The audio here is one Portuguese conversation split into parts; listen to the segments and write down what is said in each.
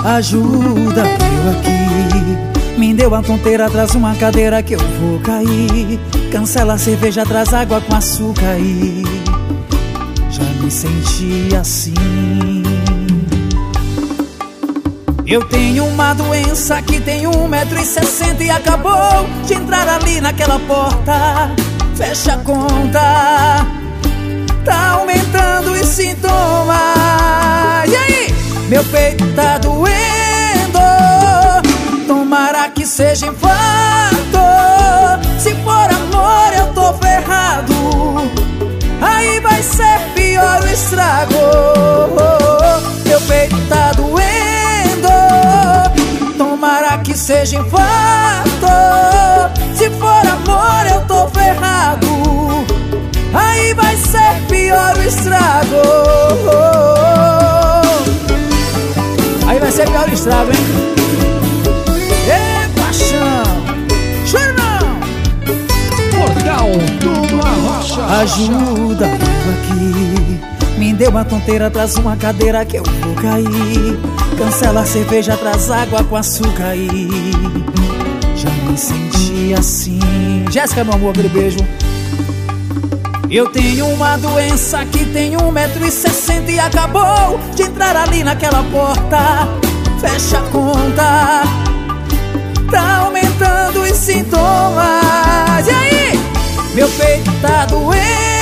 Ajuda eu aqui, me deu a tonteira, traz uma cadeira que eu vou cair. Cancela a cerveja, traz água com açúcar aí. Já me senti assim. Eu tenho uma doença que tem 1,60 m e acabou de entrar ali naquela porta. Fecha a conta, tá aumentando os sintomas. E aí? Meu peito tá doendo, tomara que seja infarto. Se for amor eu tô ferrado, aí vai ser pior o estrago. Meu peito tá doendo, tomara que seja infarto. Se for amor eu tô ferrado, aí vai ser pior o estrago. Aí vai ser pior o estrago, hein? Ê, paixão! Chora não! Portal do Arrocha. Ajuda eu aqui, me deu uma tonteira, traz uma cadeira que eu vou cair. Cancela a cerveja, traz água com açúcar aí. Já me senti assim. Jéssica, meu amor, aquele beijo. Eu tenho uma doença que tem 1,60 m e acabou de entrar ali naquela porta. Fecha a conta, tá aumentando os sintomas. E aí? Meu peito tá doendo,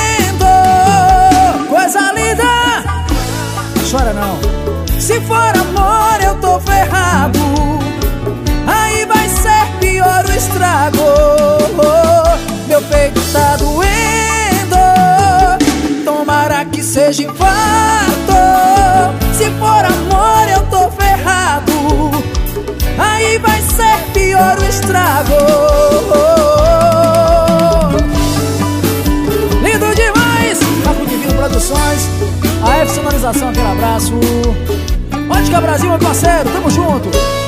coisa linda. Chora não. Se for amor eu tô ferrado, aí vai ser pior o estrago. Meu peito tá doendo, tomara que seja infarto. Se for amor eu tô ferrado, aí vai ser pior o estrago. Lindo demais! Papo Divino Produções, a F Sonorização, aquele abraço. Ótica Brasil, meu parceiro, tamo junto!